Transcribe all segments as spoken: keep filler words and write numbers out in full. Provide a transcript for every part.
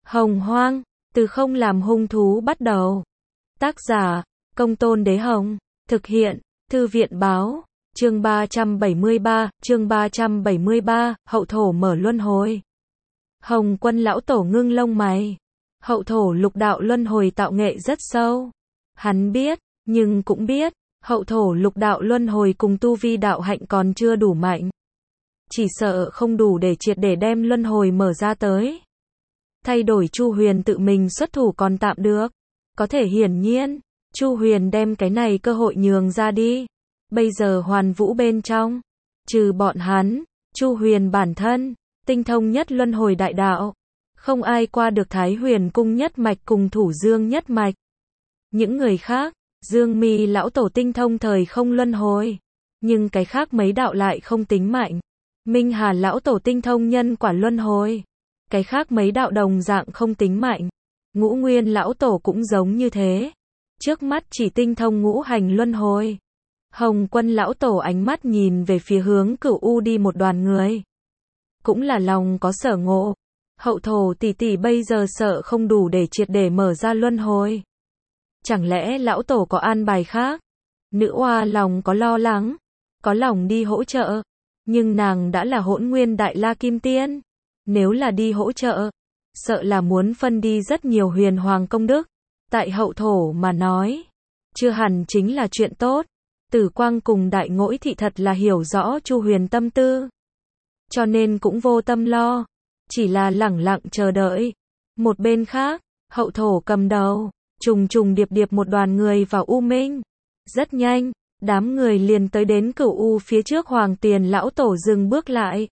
Hồng Hoang, từ không làm hung thú bắt đầu. Tác giả, Công Tôn Đế Hồng. Thực hiện, Thư viện Báo. Chương ba trăm bảy mươi ba, chương ba trăm bảy mươi ba, hậu thổ mở luân hồi. Hồng Quân lão tổ ngưng lông mày. Hậu thổ lục đạo luân hồi tạo nghệ rất sâu. Hắn biết, nhưng cũng biết, hậu thổ lục đạo luân hồi cùng tu vi đạo hạnh còn chưa đủ mạnh. Chỉ sợ không đủ để triệt để đem luân hồi mở ra tới. Thay đổi Chu Huyền tự mình xuất thủ còn tạm được. Có thể hiển nhiên, Chu Huyền đem cái này cơ hội nhường ra đi. Bây giờ Hoàn Vũ bên trong, trừ bọn hắn, Chu Huyền bản thân, tinh thông nhất luân hồi đại đạo. Không ai qua được Thái Huyền cung nhất mạch cùng Thủ Dương nhất mạch. Những người khác, Dương Mi lão tổ tinh thông thời không luân hồi. Nhưng cái khác mấy đạo lại không tính mạnh. Minh Hà lão tổ tinh thông nhân quả luân hồi. Cái khác mấy đạo đồng dạng không tính mạnh. Ngũ Nguyên lão tổ cũng giống như thế. Trước mắt chỉ tinh thông ngũ hành luân hồi. Hồng Quân lão tổ ánh mắt nhìn về phía hướng Cửu U đi một đoàn người. Cũng là lòng có sở ngộ. Hậu thổ tỷ tỷ bây giờ sợ không đủ để triệt để mở ra luân hồi. Chẳng lẽ lão tổ có an bài khác? Nữ oa lòng có lo lắng, có lòng đi hỗ trợ. Nhưng nàng đã là Hỗn Nguyên Đại La Kim Tiên. Nếu là đi hỗ trợ, sợ là muốn phân đi rất nhiều huyền hoàng công đức. Tại hậu thổ mà nói, chưa hẳn chính là chuyện tốt. Tử Quang cùng Đại Ngỗi thị thật là hiểu rõ Chu Huyền tâm tư. Cho nên cũng vô tâm lo. Chỉ là lẳng lặng chờ đợi. Một bên khác, hậu thổ cầm đầu, trùng trùng điệp điệp một đoàn người vào U Minh. Rất nhanh, đám người liền tới đến Cửu U phía trước. Hoàng Tiền lão tổ dừng bước lại.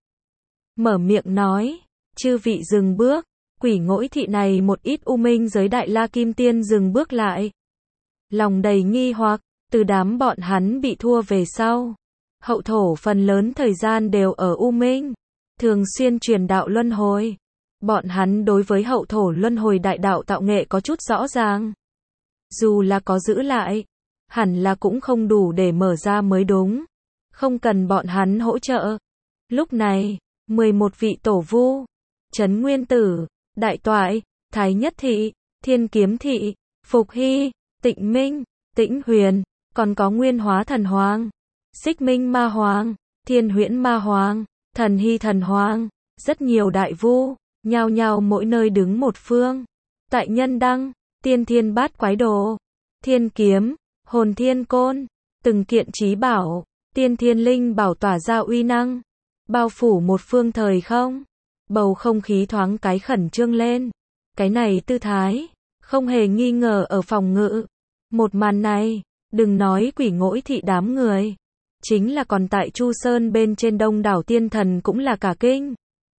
Mở miệng nói, chư vị dừng bước. Quỷ Ngỗi thị này một ít U Minh giới Đại La Kim Tiên dừng bước lại. Lòng đầy nghi hoặc, từ đám bọn hắn bị thua về sau. Hậu thổ phần lớn thời gian đều ở U Minh. Thường xuyên truyền đạo luân hồi. Bọn hắn đối với hậu thổ luân hồi đại đạo tạo nghệ có chút rõ ràng. Dù là có giữ lại, hẳn là cũng không đủ để mở ra mới đúng. Không cần bọn hắn hỗ trợ. Lúc này, mười một vị tổ vu, Trấn Nguyên Tử, Đại Toại, Thái Nhất Thị, Thiên Kiếm Thị, Phục Hy, Tịnh Minh, Tĩnh Huyền, còn có Nguyên Hóa Thần Hoàng, Xích Minh Ma Hoàng, Thiên Huyễn Ma Hoàng, Thần Hy Thần Hoàng, rất nhiều đại vu, nhao nhao mỗi nơi đứng một phương. Tại Nhân Đăng, Tiên Thiên Bát Quái Đồ, Thiên Kiếm, Hồn Thiên Côn, từng kiện trí bảo, Tiên Thiên Linh bảo tỏa ra uy năng, bao phủ một phương thời không. Bầu không khí thoáng cái khẩn trương lên. Cái này tư thái, không hề nghi ngờ ở phòng ngự. Một màn này, đừng nói Quỷ Ngỗi thị đám người. Chính là còn tại Chu Sơn bên trên đông đảo tiên thần cũng là cả kinh.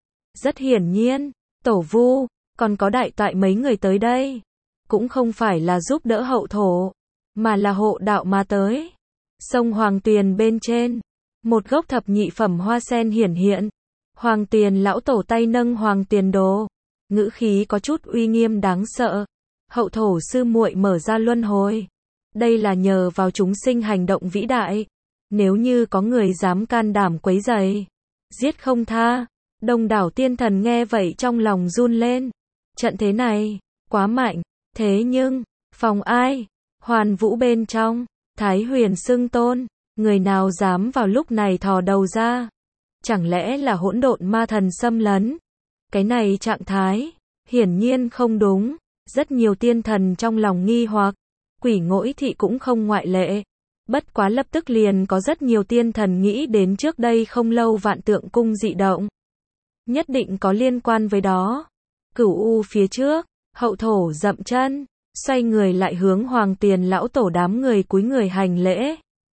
Rất hiển nhiên, tổ vu, còn có đại toại mấy người tới đây. Cũng không phải là giúp đỡ hậu thổ, mà là hộ đạo mà tới. Sông Hoàng Tuyền bên trên, một gốc thập nhị phẩm hoa sen hiển hiện. Hoàng Tiền lão tổ tay nâng Hoàng Tiền đồ, ngữ khí có chút uy nghiêm đáng sợ. Hậu thổ sư muội mở ra luân hồi. Đây là nhờ vào chúng sinh hành động vĩ đại. Nếu như có người dám can đảm quấy rầy, giết không tha. Đông đảo tiên thần nghe vậy trong lòng run lên. Trận thế này, quá mạnh. Thế nhưng, phòng ai? Hoàn Vũ bên trong, Thái Huyền xưng tôn. Người nào dám vào lúc này thò đầu ra? Chẳng lẽ là hỗn độn ma thần xâm lấn? Cái này trạng thái, hiển nhiên không đúng. Rất nhiều tiên thần trong lòng nghi hoặc. Quỷ Ngỗi thị cũng không ngoại lệ. Bất quá lập tức liền có rất nhiều tiên thần nghĩ đến trước đây không lâu Vạn Tượng cung dị động. Nhất định có liên quan với đó. Cửu U phía trước, hậu thổ dậm chân, xoay người lại hướng Hoàng Tiền lão tổ đám người cúi người hành lễ.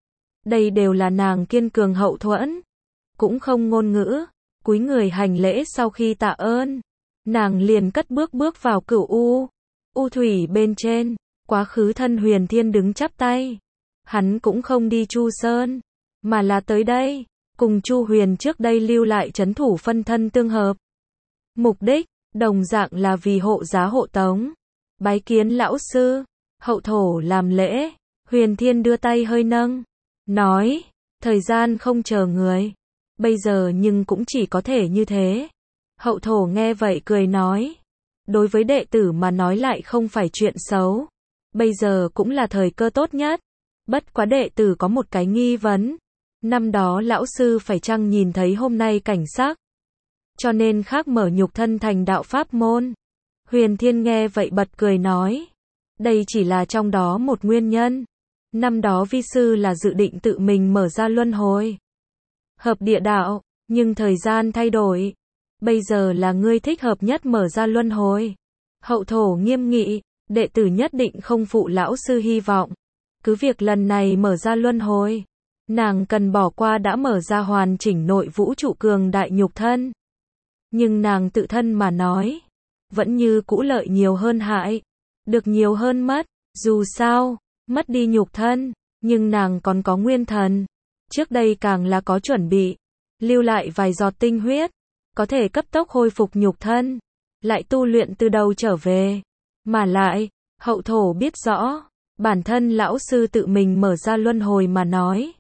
Đây đều là nàng kiên cường hậu thuẫn. Cũng không ngôn ngữ, cúi người hành lễ sau khi tạ ơn. Nàng liền cất bước bước vào Cửu U. U thủy bên trên, quá khứ thân Huyền Thiên đứng chắp tay. Hắn cũng không đi Chu Sơn, mà là tới đây, cùng Chu Huyền trước đây lưu lại trấn thủ phân thân tương hợp. Mục đích, đồng dạng là vì hộ giá hộ tống. Bái kiến lão sư, hậu thổ làm lễ. Huyền Thiên đưa tay hơi nâng, nói, thời gian không chờ người. Bây giờ nhưng cũng chỉ có thể như thế. Hậu thổ nghe vậy cười nói, đối với đệ tử mà nói lại không phải chuyện xấu. Bây giờ cũng là thời cơ tốt nhất. Bất quá đệ tử có một cái nghi vấn. Năm đó lão sư phải chăng nhìn thấy hôm nay cảnh sắc, cho nên khác mở nhục thân thành đạo pháp môn. Huyền Thiên nghe vậy bật cười nói. Đây chỉ là trong đó một nguyên nhân. Năm đó vi sư là dự định tự mình mở ra luân hồi. Hợp địa đạo, nhưng thời gian thay đổi. Bây giờ là ngươi thích hợp nhất mở ra luân hồi. Hậu thổ nghiêm nghị, đệ tử nhất định không phụ lão sư hy vọng. Cứ việc lần này mở ra luân hồi, nàng cần bỏ qua đã mở ra hoàn chỉnh nội vũ trụ cường đại nhục thân. Nhưng nàng tự thân mà nói, vẫn như cũ lợi nhiều hơn hại, được nhiều hơn mất. Dù sao, mất đi nhục thân, nhưng nàng còn có nguyên thần. Trước đây càng là có chuẩn bị, lưu lại vài giọt tinh huyết, có thể cấp tốc hồi phục nhục thân, lại tu luyện từ đầu trở về. Mà lại, hậu thổ biết rõ, bản thân lão sư tự mình mở ra luân hồi mà nói.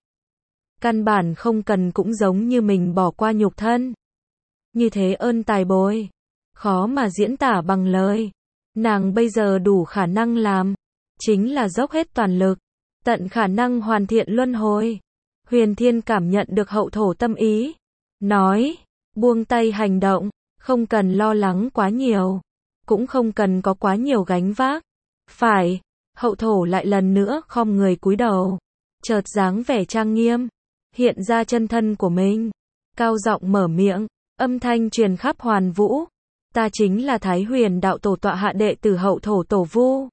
Căn bản không cần cũng giống như mình bỏ qua nhục thân. Như thế ơn tài bồi, khó mà diễn tả bằng lời. Nàng bây giờ đủ khả năng làm, chính là dốc hết toàn lực, tận khả năng hoàn thiện luân hồi. Huyền Thiên cảm nhận được hậu thổ tâm ý, nói, buông tay hành động, không cần lo lắng quá nhiều, cũng không cần có quá nhiều gánh vác. Phải, hậu thổ lại lần nữa khom người cúi đầu, chợt dáng vẻ trang nghiêm, hiện ra chân thân của mình, cao giọng mở miệng, âm thanh truyền khắp hoàn vũ. Ta chính là Thái Huyền đạo tổ tọa hạ đệ tử hậu thổ tổ vu.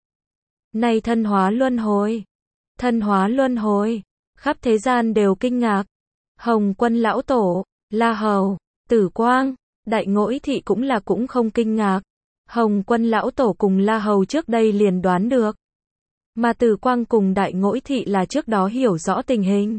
Nay thân hóa luân hồi, thân hóa luân hồi, khắp thế gian đều kinh ngạc. Hồng Quân lão tổ, La Hầu, Tử Quang, Đại Ngỗi Thị cũng là cũng không kinh ngạc. Hồng Quân lão tổ cùng La Hầu trước đây liền đoán được, mà Tử Quang cùng Đại Ngỗi Thị là trước đó hiểu rõ tình hình.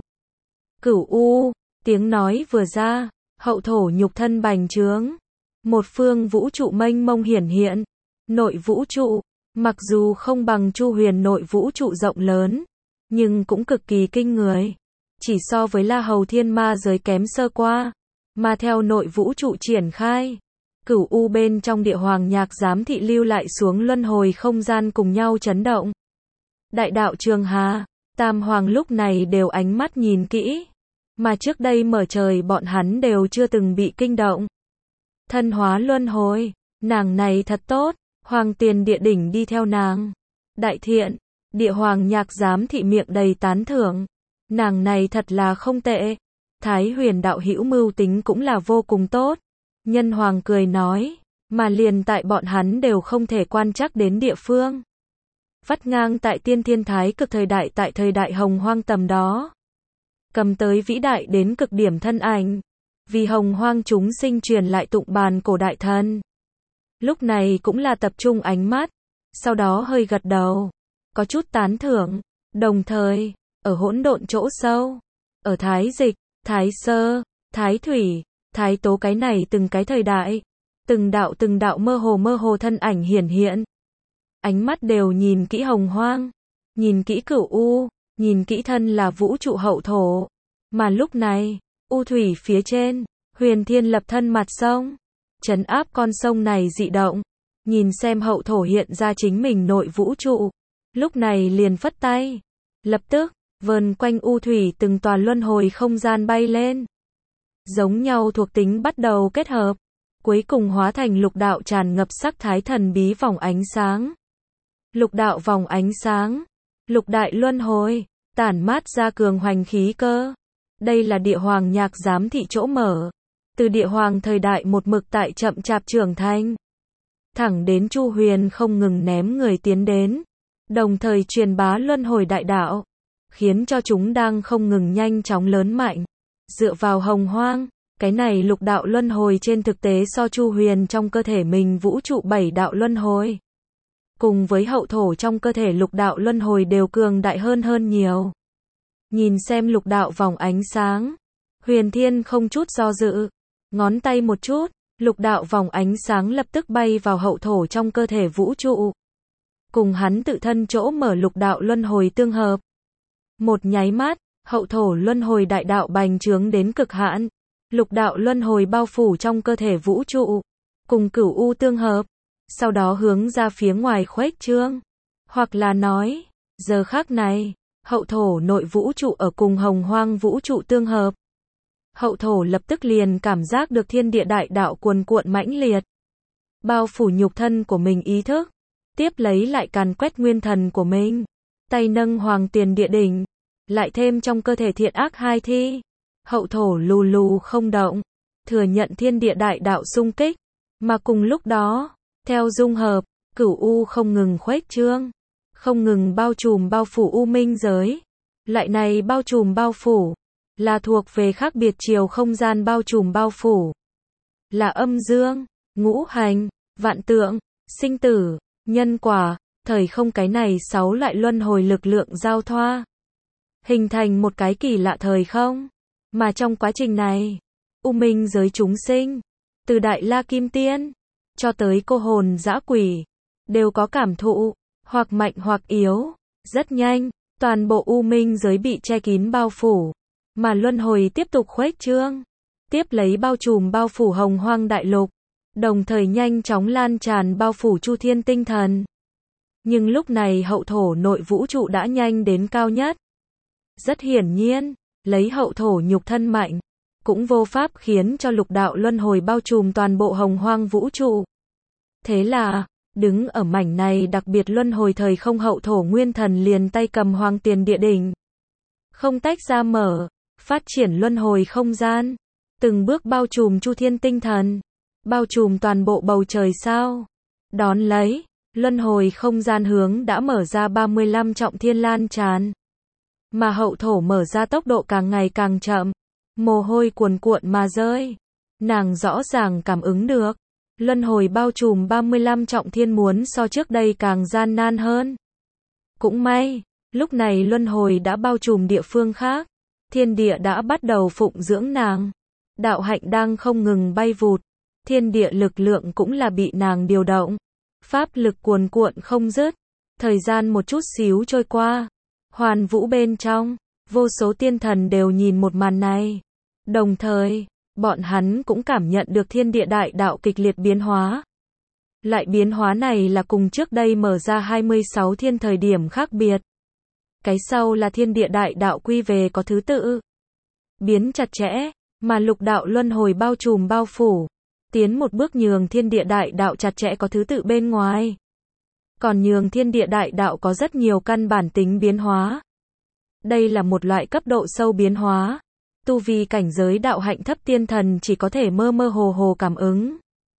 Cửu U, tiếng nói vừa ra, hậu thổ nhục thân bành trướng, một phương vũ trụ mênh mông hiển hiện. Nội vũ trụ, mặc dù không bằng Chu Huyền nội vũ trụ rộng lớn, nhưng cũng cực kỳ kinh người. Chỉ so với La Hầu thiên ma giới kém sơ qua, mà theo nội vũ trụ triển khai, Cửu U bên trong địa hoàng nhạc giám thị lưu lại xuống luân hồi không gian cùng nhau chấn động. Đại đạo Trường Hà, Tam Hoàng lúc này đều ánh mắt nhìn kỹ, mà trước đây mở trời bọn hắn đều chưa từng bị kinh động. Thân hóa luân hồi, nàng này thật tốt, Hoàng Tiền Địa Đỉnh đi theo nàng. Đại thiện, địa hoàng nhạc giám thị miệng đầy tán thưởng, nàng này thật là không tệ. Thái Huyền đạo hữu mưu tính cũng là vô cùng tốt. Nhân Hoàng cười nói, mà liền tại bọn hắn đều không thể quan trắc đến địa phương. Vắt ngang tại tiên thiên thái cực thời đại tại thời đại hồng hoang tầm đó. Cầm tới vĩ đại đến cực điểm thân ảnh. Vì hồng hoang chúng sinh truyền lại tụng bàn cổ đại thần. Lúc này cũng là tập trung ánh mắt, sau đó hơi gật đầu, có chút tán thưởng. Đồng thời, ở hỗn độn chỗ sâu, ở Thái Dịch, Thái Sơ, Thái Thủy, Thái Tố cái này từng cái thời đại, từng đạo từng đạo mơ hồ mơ hồ thân ảnh hiển hiện. Ánh mắt đều nhìn kỹ hồng hoang, nhìn kỹ Cửu U, nhìn kỹ thân là vũ trụ hậu thổ. Mà lúc này, U thủy phía trên, Huyền Thiên lập thân mặt sông, trấn áp con sông này dị động, nhìn xem hậu thổ hiện ra chính mình nội vũ trụ, lúc này liền phất tay, lập tức, vờn quanh U thủy từng tòa luân hồi không gian bay lên. Giống nhau thuộc tính bắt đầu kết hợp, cuối cùng hóa thành lục đạo tràn ngập sắc thái thần bí vòng ánh sáng. Lục đạo vòng ánh sáng, lục đại luân hồi, tản mát ra cường hoành khí cơ. Đây là địa hoàng nhạc giám thị chỗ mở. Từ địa hoàng thời đại một mực tại chậm chạp trưởng thành. Thẳng đến Chu Huyền không ngừng ném người tiến đến. Đồng thời truyền bá luân hồi đại đạo. Khiến cho chúng đang không ngừng nhanh chóng lớn mạnh. Dựa vào hồng hoang, cái này lục đạo luân hồi trên thực tế so Chu Huyền trong cơ thể mình vũ trụ bảy đạo luân hồi. Cùng với hậu thổ trong cơ thể lục đạo luân hồi đều cường đại hơn hơn nhiều. Nhìn xem lục đạo vòng ánh sáng, Huyền Thiên không chút do dự, ngón tay một chút, lục đạo vòng ánh sáng lập tức bay vào hậu thổ trong cơ thể vũ trụ. Cùng hắn tự thân chỗ mở lục đạo luân hồi tương hợp. Một nháy mắt, hậu thổ luân hồi đại đạo bành trướng đến cực hạn, lục đạo luân hồi bao phủ trong cơ thể vũ trụ, cùng Cửu U tương hợp, sau đó hướng ra phía ngoài khuếch trương. Hoặc là nói, giờ khắc này, hậu thổ nội vũ trụ ở cùng hồng hoang vũ trụ tương hợp. Hậu thổ lập tức liền cảm giác được thiên địa đại đạo cuồn cuộn mãnh liệt. Bao phủ nhục thân của mình ý thức. Tiếp lấy lại càn quét nguyên thần của mình. Tay nâng hoàng tiền địa đỉnh. Lại thêm trong cơ thể thiện ác hai thi. Hậu thổ lù lù không động. Thừa nhận thiên địa đại đạo xung kích. Mà cùng lúc đó, theo dung hợp, cửu u không ngừng khuếch trương. Không ngừng bao trùm bao phủ u minh giới. Loại này bao trùm bao phủ. Là thuộc về khác biệt chiều không gian bao trùm bao phủ. Là âm dương, ngũ hành, vạn tượng, sinh tử, nhân quả, thời không cái này sáu loại luân hồi lực lượng giao thoa. Hình thành một cái kỳ lạ thời không. Mà trong quá trình này, u minh giới chúng sinh, từ Đại La Kim Tiên, cho tới cô hồn dã quỷ, đều có cảm thụ, hoặc mạnh hoặc yếu. Rất nhanh, toàn bộ u minh giới bị che kín bao phủ. Mà luân hồi tiếp tục khuếch trương. Tiếp lấy bao trùm bao phủ hồng hoang đại lục. Đồng thời nhanh chóng lan tràn bao phủ chu thiên tinh thần. Nhưng lúc này hậu thổ nội vũ trụ đã nhanh đến cao nhất. Rất hiển nhiên, lấy hậu thổ nhục thân mạnh, cũng vô pháp khiến cho lục đạo luân hồi bao trùm toàn bộ hồng hoang vũ trụ. Thế là, đứng ở mảnh này đặc biệt luân hồi thời không hậu thổ nguyên thần liền tay cầm hoàng tiền địa đỉnh. Không tách ra mở, phát triển luân hồi không gian. Từng bước bao trùm chu thiên tinh thần. Bao trùm toàn bộ bầu trời sao. Đón lấy, luân hồi không gian hướng đã mở ra ba mươi lăm trọng thiên lan tràn. Mà hậu thổ mở ra tốc độ càng ngày càng chậm. Mồ hôi cuồn cuộn mà rơi. Nàng rõ ràng cảm ứng được. Luân hồi bao trùm ba mươi lăm trọng thiên muốn so trước đây càng gian nan hơn. Cũng may, lúc này luân hồi đã bao trùm địa phương khác. Thiên địa đã bắt đầu phụng dưỡng nàng. Đạo hạnh đang không ngừng bay vụt. Thiên địa lực lượng cũng là bị nàng điều động. Pháp lực cuồn cuộn không dứt. Thời gian một chút xíu trôi qua. Hoàn vũ bên trong, vô số tiên thần đều nhìn một màn này. Đồng thời, bọn hắn cũng cảm nhận được thiên địa đại đạo kịch liệt biến hóa. Lại biến hóa này là cùng trước đây mở ra hai mươi sáu thiên thời điểm khác biệt. Cái sau là thiên địa đại đạo quy về có thứ tự. Biến chặt chẽ, mà lục đạo luân hồi bao trùm bao phủ. Tiến một bước nhường thiên địa đại đạo chặt chẽ có thứ tự bên ngoài. Còn nhường thiên địa đại đạo có rất nhiều căn bản tính biến hóa. Đây là một loại cấp độ sâu biến hóa. Tu vi cảnh giới đạo hạnh thấp tiên thần chỉ có thể mơ mơ hồ hồ cảm ứng.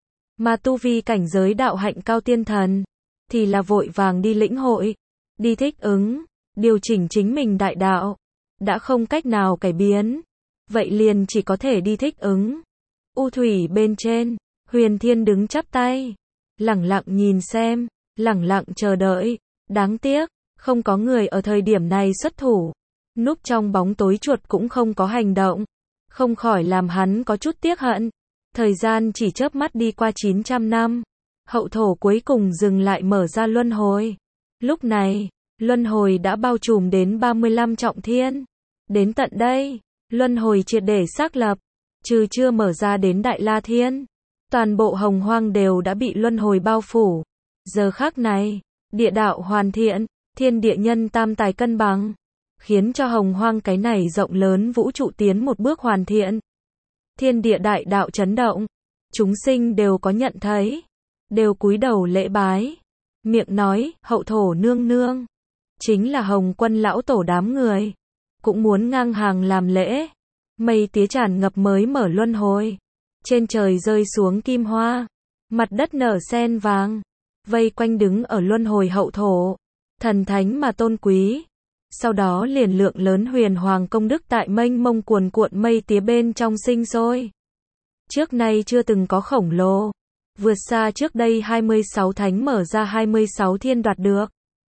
Mà tu vi cảnh giới đạo hạnh cao tiên thần, thì là vội vàng đi lĩnh hội, đi thích ứng, điều chỉnh chính mình đại đạo. Đã không cách nào cải biến. Vậy liền chỉ có thể đi thích ứng. U thủy bên trên, Huyền Thiên đứng chắp tay. Lẳng lặng nhìn xem, lẳng lặng chờ đợi. Đáng tiếc, không có người ở thời điểm này xuất thủ. Núp trong bóng tối chuột cũng không có hành động. Không khỏi làm hắn có chút tiếc hận. Thời gian chỉ chớp mắt đi qua chín trăm năm. Hậu thổ cuối cùng dừng lại mở ra luân hồi. Lúc này, luân hồi đã bao trùm đến ba mươi lăm trọng thiên. Đến tận đây, luân hồi triệt để xác lập. Trừ chưa mở ra đến Đại La Thiên. Toàn bộ hồng hoang đều đã bị luân hồi bao phủ. Giờ khắc này, địa đạo hoàn thiện, thiên địa nhân tam tài cân bằng. Khiến cho hồng hoang cái này rộng lớn vũ trụ tiến một bước hoàn thiện. Thiên địa đại đạo chấn động. Chúng sinh đều có nhận thấy. Đều cúi đầu lễ bái. Miệng nói, hậu thổ nương nương. Chính là Hồng Quân lão tổ đám người. Cũng muốn ngang hàng làm lễ. Mây tía tràn ngập mới mở luân hồi. Trên trời rơi xuống kim hoa. Mặt đất nở sen vàng. Vây quanh đứng ở luân hồi hậu thổ. Thần thánh mà tôn quý. Sau đó liền lượng lớn huyền hoàng công đức tại mênh mông cuồn cuộn mây tía bên trong sinh sôi. Trước nay chưa từng có khổng lồ. Vượt xa trước đây hai mươi sáu thánh mở ra hai mươi sáu thiên đoạt được.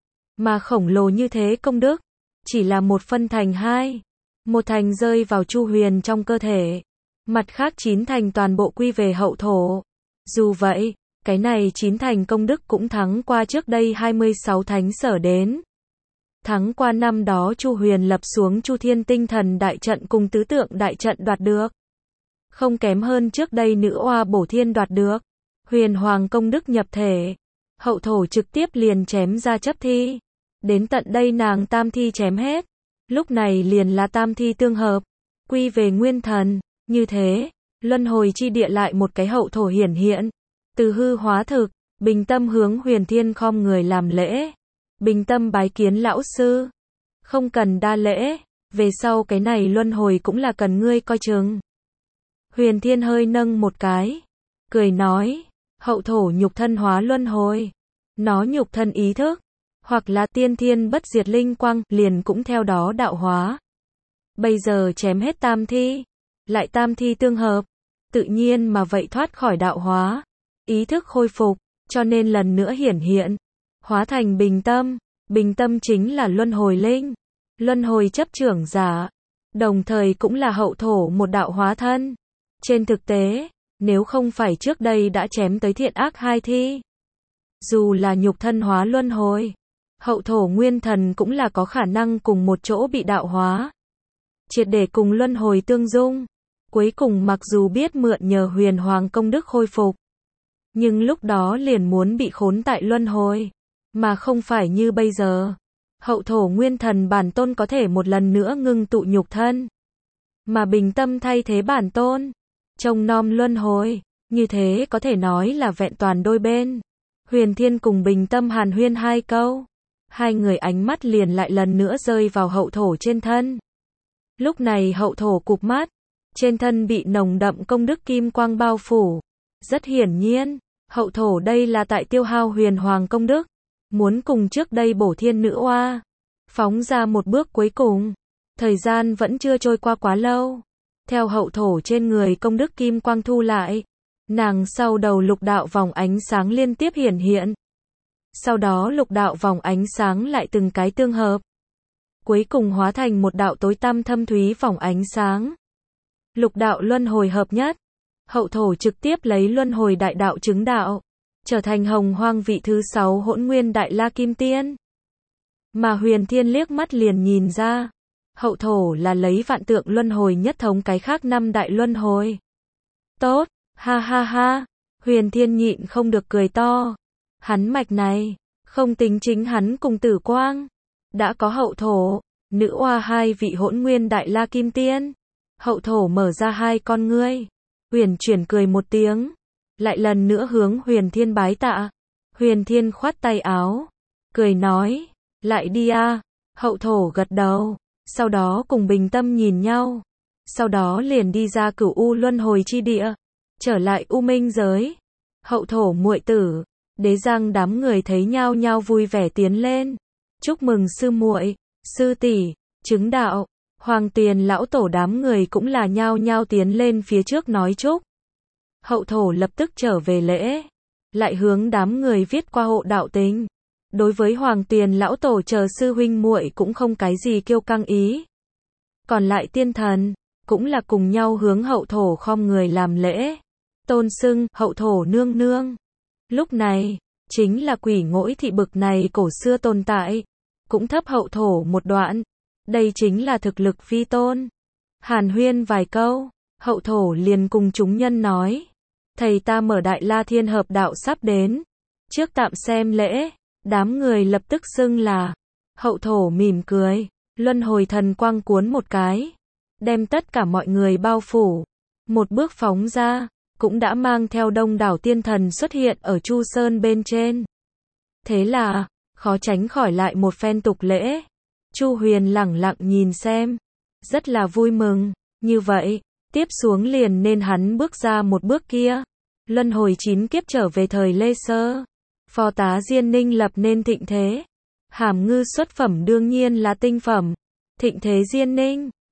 Mà khổng lồ như thế công đức. Chỉ là một phân thành hai. Một thành rơi vào Chu Huyền trong cơ thể. Mặt khác chín thành toàn bộ quy về hậu thổ. Dù vậy, cái này chín thành công đức cũng thắng qua trước đây hai mươi sáu thánh sở đến. Thắng qua năm đó Chu Huyền lập xuống Chu Thiên Tinh Thần đại trận cùng tứ tượng đại trận đoạt được. Không kém hơn trước đây nữ oa bổ thiên đoạt được. Huyền Hoàng công đức nhập thể, hậu thổ trực tiếp liền chém ra chấp thi. Đến tận đây nàng tam thi chém hết, lúc này liền là tam thi tương hợp, quy về nguyên thần, như thế, luân hồi chi địa lại một cái hậu thổ hiển hiện, từ hư hóa thực, bình tâm hướng Huyền Thiên khom người làm lễ, bình tâm bái kiến lão sư, không cần đa lễ, về sau cái này luân hồi cũng là cần ngươi coi chừng. Huyền Thiên hơi nâng một cái, cười nói, hậu thổ nhục thân hóa luân hồi, nó nhục thân ý thức, hoặc là tiên thiên bất diệt linh quang, liền cũng theo đó đạo hóa. Bây giờ chém hết tam thi, lại tam thi tương hợp, tự nhiên mà vậy thoát khỏi đạo hóa, ý thức khôi phục, cho nên lần nữa hiển hiện, hóa thành bình tâm, bình tâm chính là luân hồi linh, luân hồi chấp trưởng giả, đồng thời cũng là hậu thổ một đạo hóa thân. Trên thực tế, nếu không phải trước đây đã chém tới thiện ác hai thi, dù là nhục thân hóa luân hồi, hậu thổ nguyên thần cũng là có khả năng cùng một chỗ bị đạo hóa, triệt để cùng luân hồi tương dung. Cuối cùng mặc dù biết mượn nhờ Huyền Hoàng công đức khôi phục, nhưng lúc đó liền muốn bị khốn tại luân hồi, mà không phải như bây giờ. Hậu thổ nguyên thần bản tôn có thể một lần nữa ngưng tụ nhục thân, mà bình tâm thay thế bản tôn, trông nom luân hồi, như thế có thể nói là vẹn toàn đôi bên. Huyền Thiên cùng bình tâm hàn huyên hai câu, hai người ánh mắt liền lại lần nữa rơi vào hậu thổ trên thân. Lúc này hậu thổ cụp mắt, trên thân bị nồng đậm công đức kim quang bao phủ. Rất hiển nhiên, hậu thổ đây là tại tiêu hao Huyền Hoàng công đức, muốn cùng trước đây bổ thiên nữ oa, phóng ra một bước cuối cùng. Thời gian vẫn chưa trôi qua quá lâu, theo hậu thổ trên người công đức kim quang thu lại, nàng sau đầu lục đạo vòng ánh sáng liên tiếp hiển hiện. Sau đó lục đạo vòng ánh sáng lại từng cái tương hợp, cuối cùng hóa thành một đạo tối tăm thâm thúy vòng ánh sáng. Lục đạo luân hồi hợp nhất, hậu thổ trực tiếp lấy luân hồi đại đạo chứng đạo, trở thành hồng hoang vị thứ sáu hỗn nguyên đại la kim tiên. Mà Huyền Thiên liếc mắt liền nhìn ra, hậu thổ là lấy vạn tượng luân hồi nhất thống cái khác năm đại luân hồi. Tốt, ha ha ha, Huyền Thiên nhịn không được cười to. Hắn mạch này, không tính chính hắn cùng Tử Quang, đã có hậu thổ, nữ oa hai vị hỗn nguyên đại la kim tiên. Hậu thổ mở ra hai con ngươi, huyền chuyển cười một tiếng, lại lần nữa hướng Huyền Thiên bái tạ. Huyền Thiên khoát tay áo, cười nói, lại đi a. Hậu thổ gật đầu, sau đó cùng bình tâm nhìn nhau, sau đó liền đi ra cửu u luân hồi chi địa, trở lại u minh giới. Hậu thổ muội tử, Đế Giang đám người thấy nhau nhau vui vẻ tiến lên, chúc mừng sư muội, sư tỷ, chứng đạo. Hoàng Tiền lão tổ đám người cũng là nhao nhao tiến lên phía trước nói chúc. Hậu thổ lập tức trở về lễ, lại hướng đám người viết qua hộ đạo tình. Đối với Hoàng Tiền lão tổ chờ sư huynh muội cũng không cái gì kiêu căng ý. Còn lại tiên thần, cũng là cùng nhau hướng hậu thổ khom người làm lễ, tôn xưng hậu thổ nương nương. Lúc này, chính là quỷ ngỗi thị bực này cổ xưa tồn tại, cũng thấp hậu thổ một đoạn. Đây chính là thực lực phi tôn. Hàn huyên vài câu, hậu thổ liền cùng chúng nhân nói, thầy ta mở Đại La Thiên Hợp đạo sắp đến, trước tạm xem lễ. Đám người lập tức xưng là. Hậu thổ mỉm cười, luân hồi thần quang cuốn một cái, đem tất cả mọi người bao phủ. Một bước phóng ra, cũng đã mang theo đông đảo tiên thần xuất hiện ở Chu Sơn bên trên. Thế là, khó tránh khỏi lại một phen tục lễ. Chu Huyền lẳng lặng nhìn xem, rất là vui mừng. Như vậy, tiếp xuống liền nên hắn bước ra một bước kia. Luân hồi chín kiếp trở về thời Lê Sơ. Phó tá Diên Ninh lập nên thịnh thế. Hàm ngư xuất phẩm đương nhiên là tinh phẩm. Thịnh thế Diên Ninh,